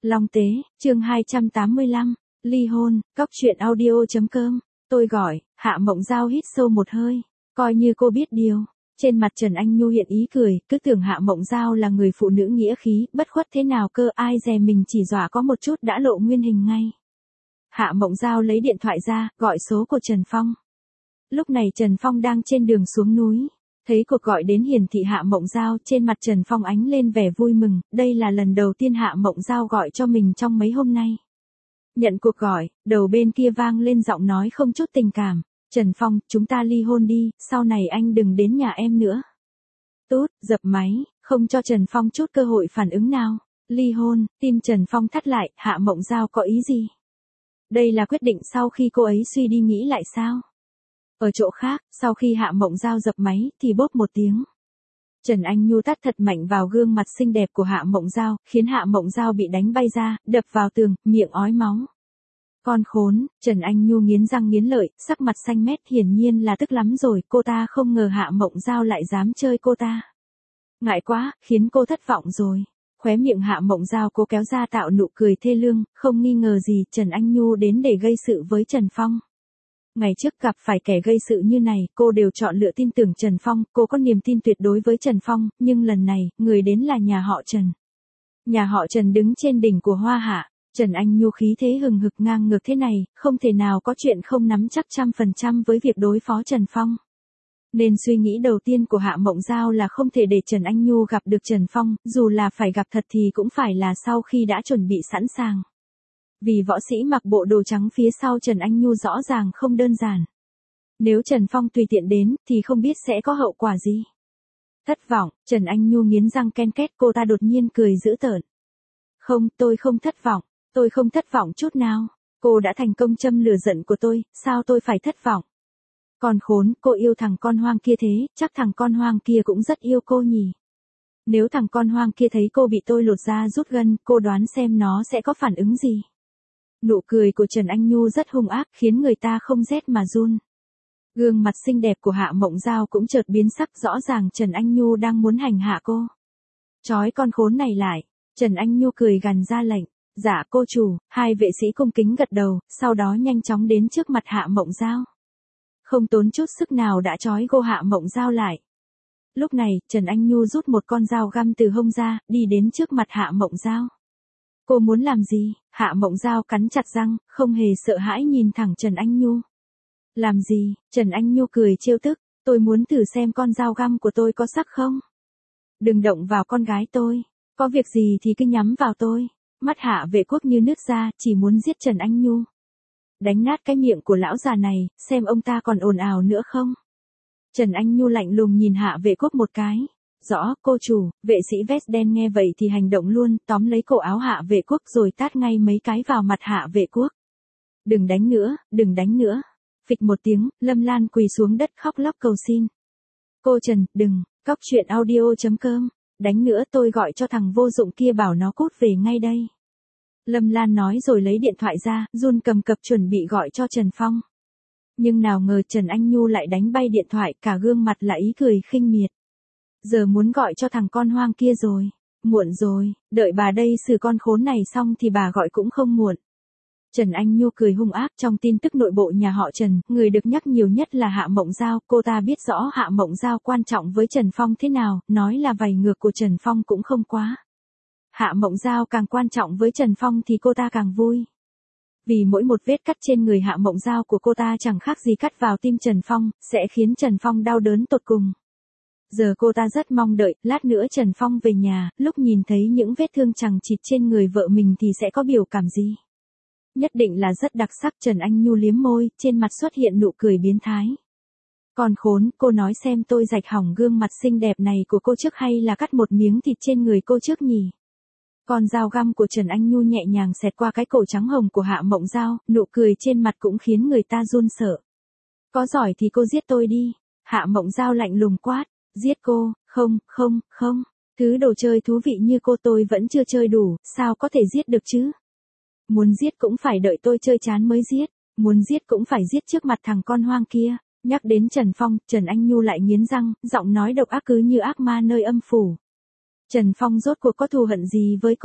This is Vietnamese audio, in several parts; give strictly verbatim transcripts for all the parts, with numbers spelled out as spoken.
Long Tế, chương hai trăm tám mươi lăm, ly hôn, cóc truyện audio chấm com, tôi gọi, Hạ Mộng Giao hít sâu một hơi, coi như cô biết điều. Trên mặt Trần Anh Nhu hiện ý cười, cứ tưởng Hạ Mộng Giao là người phụ nữ nghĩa khí, bất khuất thế nào cơ, ai dè mình chỉ dọa có một chút đã lộ nguyên hình ngay. Hạ Mộng Giao lấy điện thoại ra, gọi số của Trần Phong. Lúc này Trần Phong đang trên đường xuống núi. Thấy cuộc gọi đến hiển thị Hạ Mộng Giao, trên mặt Trần Phong ánh lên vẻ vui mừng, đây là lần đầu tiên Hạ Mộng Giao gọi cho mình trong mấy hôm nay. Nhận cuộc gọi, đầu bên kia vang lên giọng nói không chút tình cảm, Trần Phong, chúng ta ly hôn đi, sau này anh đừng đến nhà em nữa. Tút, dập máy, không cho Trần Phong chút cơ hội phản ứng nào. Ly hôn, tim Trần Phong thắt lại, Hạ Mộng Giao có ý gì? Đây là quyết định sau khi cô ấy suy đi nghĩ lại sao? Ở chỗ khác, sau khi Hạ Mộng Giao dập máy, thì bốp một tiếng. Trần Anh Nhu tát thật mạnh vào gương mặt xinh đẹp của Hạ Mộng Giao, khiến Hạ Mộng Giao bị đánh bay ra, đập vào tường, miệng ói máu. Con khốn, Trần Anh Nhu nghiến răng nghiến lợi, sắc mặt xanh mét, hiển nhiên là tức lắm rồi, cô ta không ngờ Hạ Mộng Giao lại dám chơi cô ta. Ngại quá, khiến cô thất vọng rồi. Khóe miệng Hạ Mộng Giao cố kéo ra tạo nụ cười thê lương, không nghi ngờ gì, Trần Anh Nhu đến để gây sự với Trần Phong. Ngày trước gặp phải kẻ gây sự như này, cô đều chọn lựa tin tưởng Trần Phong, cô có niềm tin tuyệt đối với Trần Phong, nhưng lần này, người đến là nhà họ Trần. Nhà họ Trần đứng trên đỉnh của Hoa Hạ, Trần Anh Nhu khí thế hừng hực ngang ngược thế này, không thể nào có chuyện không nắm chắc trăm phần trăm với việc đối phó Trần Phong. Nên suy nghĩ đầu tiên của Hạ Mộng Giao là không thể để Trần Anh Nhu gặp được Trần Phong, dù là phải gặp thật thì cũng phải là sau khi đã chuẩn bị sẵn sàng. Vì võ sĩ mặc bộ đồ trắng phía sau Trần Anh Nhu rõ ràng không đơn giản. Nếu Trần Phong tùy tiện đến, thì không biết sẽ có hậu quả gì. Thất vọng, Trần Anh Nhu nghiến răng ken két, cô ta đột nhiên cười dữ tợn. Không, tôi không thất vọng, tôi không thất vọng chút nào. Cô đã thành công châm lửa giận của tôi, sao tôi phải thất vọng? Con khốn, cô yêu thằng con hoang kia thế, chắc thằng con hoang kia cũng rất yêu cô nhỉ. Nếu thằng con hoang kia thấy cô bị tôi lột da rút gân, cô đoán xem nó sẽ có phản ứng gì? Nụ cười của Trần Anh Nhu rất hung ác, khiến người ta không rét mà run. Gương mặt xinh đẹp của Hạ Mộng Giao cũng chợt biến sắc, rõ ràng Trần Anh Nhu đang muốn hành hạ cô. Chói con khốn này lại, Trần Anh Nhu cười gằn ra lệnh. Dạ cô chủ, hai vệ sĩ cung kính gật đầu, sau đó nhanh chóng đến trước mặt Hạ Mộng Giao. Không tốn chút sức nào đã trói cô Hạ Mộng Giao lại. Lúc này, Trần Anh Nhu rút một con dao găm từ hông ra, đi đến trước mặt Hạ Mộng Giao. Cô muốn làm gì? Hạ Mộng Giao cắn chặt răng, không hề sợ hãi nhìn thẳng Trần Anh Nhu. Làm gì? Trần Anh Nhu cười trêu tức, tôi muốn thử xem con dao găm của tôi có sắc không? Đừng động vào con gái tôi, có việc gì thì cứ nhắm vào tôi. Mắt Hạ Vệ Quốc như nứt ra, chỉ muốn giết Trần Anh Nhu. Đánh nát cái miệng của lão già này, xem ông ta còn ồn ào nữa không? Trần Anh Nhu lạnh lùng nhìn Hạ Vệ Quốc một cái. Rõ, cô chủ, vệ sĩ vest đen nghe vậy thì hành động luôn, tóm lấy cổ áo Hạ Vệ Quốc rồi tát ngay mấy cái vào mặt Hạ Vệ Quốc. Đừng đánh nữa, đừng đánh nữa. Phịch một tiếng, Lâm Lan quỳ xuống đất khóc lóc cầu xin. Cô Trần, đừng, cóc truyện audio chấm com, đánh nữa tôi gọi cho thằng vô dụng kia bảo nó cút về ngay đây. Lâm Lan nói rồi lấy điện thoại ra, run cầm cập chuẩn bị gọi cho Trần Phong. Nhưng nào ngờ Trần Anh Nhu lại đánh bay điện thoại, cả gương mặt là ý cười khinh miệt. Giờ muốn gọi cho thằng con hoang kia rồi. Muộn rồi, đợi bà đây xử con khốn này xong thì bà gọi cũng không muộn. Trần Anh Nhu cười hung ác. Trong tin tức nội bộ nhà họ Trần, người được nhắc nhiều nhất là Hạ Mộng Giao. Cô ta biết rõ Hạ Mộng Giao quan trọng với Trần Phong thế nào, nói là vầy ngược của Trần Phong cũng không quá. Hạ Mộng Giao càng quan trọng với Trần Phong thì cô ta càng vui. Vì mỗi một vết cắt trên người Hạ Mộng Giao của cô ta chẳng khác gì cắt vào tim Trần Phong, sẽ khiến Trần Phong đau đớn tột cùng. Giờ cô ta rất mong đợi, lát nữa Trần Phong về nhà, lúc nhìn thấy những vết thương chằng chịt trên người vợ mình thì sẽ có biểu cảm gì. Nhất định là rất đặc sắc. Trần Anh Nhu liếm môi, trên mặt xuất hiện nụ cười biến thái. Con khốn, cô nói xem tôi rạch hỏng gương mặt xinh đẹp này của cô trước hay là cắt một miếng thịt trên người cô trước nhỉ? Con dao găm của Trần Anh Nhu nhẹ nhàng xẹt qua cái cổ trắng hồng của Hạ Mộng Giao, nụ cười trên mặt cũng khiến người ta run sợ. Có giỏi thì cô giết tôi đi. Hạ Mộng Giao lạnh lùng quát. Giết cô, không, không, không. Thứ đồ chơi thú vị như cô tôi vẫn chưa chơi đủ, sao có thể giết được chứ? Muốn giết cũng phải đợi tôi chơi chán mới giết. Muốn giết cũng phải giết trước mặt thằng con hoang kia. Nhắc đến Trần Phong, Trần Anh Nhu lại nghiến răng, giọng nói độc ác cứ như ác ma nơi âm phủ. Trần Phong rốt cuộc có thù hận gì với cô?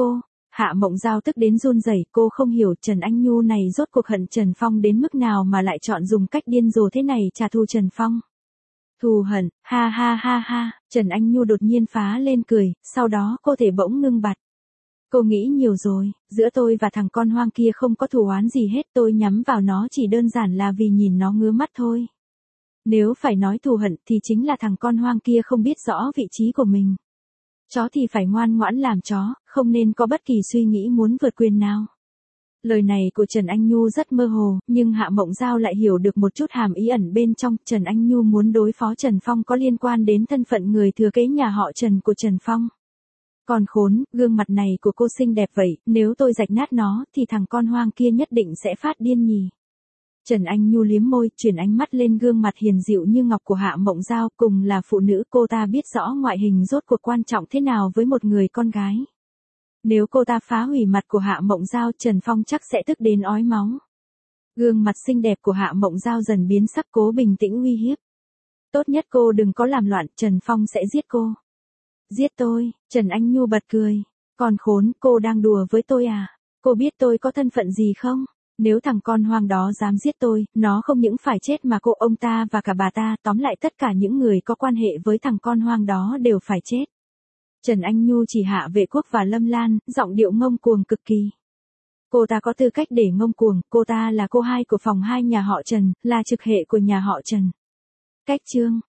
Hạ Mộng Giao tức đến run rẩy, cô không hiểu Trần Anh Nhu này rốt cuộc hận Trần Phong đến mức nào mà lại chọn dùng cách điên rồ thế này trả thù Trần Phong. Thù hận, ha ha ha ha, Trần Anh Nhu đột nhiên phá lên cười, sau đó cô thể bỗng ngưng bặt. Cô nghĩ nhiều rồi, giữa tôi và thằng con hoang kia không có thù oán gì hết, tôi nhắm vào nó chỉ đơn giản là vì nhìn nó ngứa mắt thôi. Nếu phải nói thù hận thì chính là thằng con hoang kia không biết rõ vị trí của mình. Chó thì phải ngoan ngoãn làm chó, không nên có bất kỳ suy nghĩ muốn vượt quyền nào. Lời này của Trần Anh Nhu rất mơ hồ, nhưng Hạ Mộng Giao lại hiểu được một chút hàm ý ẩn bên trong. Trần Anh Nhu muốn đối phó Trần Phong có liên quan đến thân phận người thừa kế nhà họ Trần của Trần Phong. Còn khốn, gương mặt này của cô xinh đẹp vậy, nếu tôi rạch nát nó thì thằng con hoang kia nhất định sẽ phát điên nhỉ. Trần Anh Nhu liếm môi, chuyển ánh mắt lên gương mặt hiền dịu như ngọc của Hạ Mộng Giao, cùng là phụ nữ cô ta biết rõ ngoại hình rốt cuộc quan trọng thế nào với một người con gái. Nếu cô ta phá hủy mặt của Hạ Mộng Giao, Trần Phong chắc sẽ tức đến ói máu. Gương mặt xinh đẹp của Hạ Mộng Giao dần biến sắc, cố bình tĩnh uy hiếp. Tốt nhất cô đừng có làm loạn, Trần Phong sẽ giết cô. Giết tôi, Trần Anh Nhu bật cười. Còn khốn, cô đang đùa với tôi à? Cô biết tôi có thân phận gì không? Nếu thằng con hoang đó dám giết tôi, nó không những phải chết mà cô, ông ta và cả bà ta, tóm lại tất cả những người có quan hệ với thằng con hoang đó đều phải chết. Trần Anh Nhu chỉ Hạ Vệ Quốc và Lâm Lan, giọng điệu ngông cuồng cực kỳ. Cô ta có tư cách để ngông cuồng, cô ta là cô hai của phòng hai nhà họ Trần, là trực hệ của nhà họ Trần. Cách chương